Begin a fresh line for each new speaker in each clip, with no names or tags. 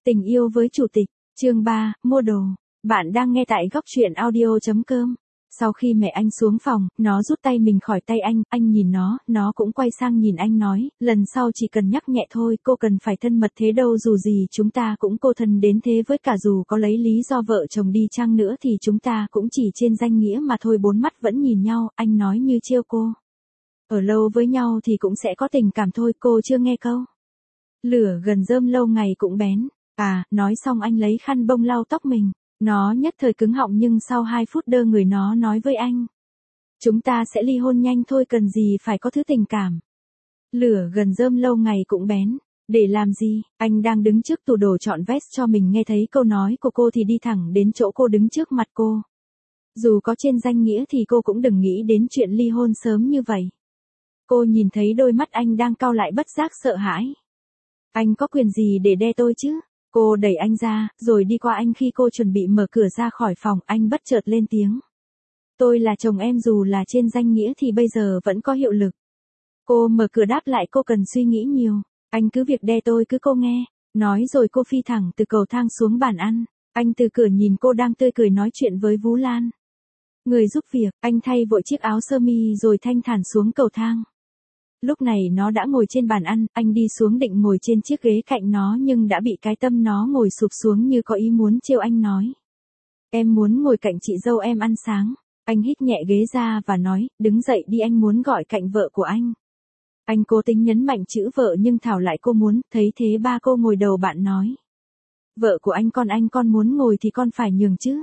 Tình yêu với chủ tịch, chương 3, mua đồ. Bạn đang nghe tại góc truyện audio.com. Sau khi mẹ anh xuống phòng, nó rút tay mình khỏi tay anh nhìn nó cũng quay sang nhìn anh nói, lần sau chỉ cần nhắc nhẹ thôi, cô cần phải thân mật thế đâu, dù gì chúng ta cũng cô thân đến thế, với cả dù có lấy lý do vợ chồng đi chăng nữa thì chúng ta cũng chỉ trên danh nghĩa mà thôi. Bốn mắt vẫn nhìn nhau, anh nói như trêu cô. Ở lâu với nhau thì cũng sẽ có tình cảm thôi, cô chưa nghe câu. Lửa gần rơm lâu ngày cũng bén. À, nói xong anh lấy khăn bông lau tóc mình. Nó nhất thời cứng họng nhưng sau 2 phút đơ người nó nói với anh. Chúng ta sẽ ly hôn nhanh thôi, cần gì phải có thứ tình cảm. Lửa gần rơm lâu ngày cũng bén. Để làm gì? Anh đang đứng trước tủ đồ chọn vest cho mình, nghe thấy câu nói của cô thì đi thẳng đến chỗ cô đứng trước mặt cô. Dù có trên danh nghĩa thì cô cũng đừng nghĩ đến chuyện ly hôn sớm như vậy. Cô nhìn thấy đôi mắt anh đang cau lại bất giác sợ hãi. Anh có quyền gì để đe tôi chứ? Cô đẩy anh ra, rồi đi qua anh. Khi cô chuẩn bị mở cửa ra khỏi phòng, anh bất chợt lên tiếng. Tôi là chồng em, dù là trên danh nghĩa thì bây giờ vẫn có hiệu lực. Cô mở cửa đáp lại, cô cần suy nghĩ nhiều. Anh cứ việc đe tôi cứ, cô nghe. Nói rồi cô phi thẳng từ cầu thang xuống bàn ăn. Anh từ cửa nhìn cô đang tươi cười nói chuyện với Vũ Lan. Người giúp việc, anh thay vội chiếc áo sơ mi rồi thanh thản xuống cầu thang. Lúc này nó đã ngồi trên bàn ăn, anh đi xuống định ngồi trên chiếc ghế cạnh nó nhưng đã bị cái tâm nó ngồi sụp xuống như có ý muốn trêu anh nói. Em muốn ngồi cạnh chị dâu em ăn sáng. Anh hít nhẹ ghế ra và nói, đứng dậy đi, anh muốn gọi cạnh vợ của anh. Anh cố tính nhấn mạnh chữ vợ nhưng Thảo lại cô muốn, thấy thế ba cô ngồi đầu bạn nói. Vợ của anh con muốn ngồi thì con phải nhường chứ.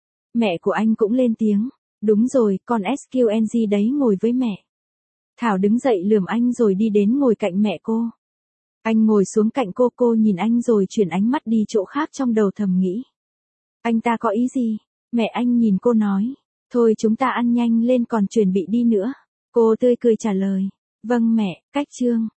Mẹ của anh cũng lên tiếng. Đúng rồi, con SQNG đấy, ngồi với mẹ. Thảo đứng dậy lườm anh rồi đi đến ngồi cạnh mẹ cô. Anh ngồi xuống cạnh cô nhìn anh rồi chuyển ánh mắt đi chỗ khác, trong đầu thầm nghĩ. Anh ta có ý gì? Mẹ anh nhìn cô nói. Thôi chúng ta ăn nhanh lên, còn chuẩn bị đi nữa. Cô tươi cười trả lời. Vâng mẹ, cách chương.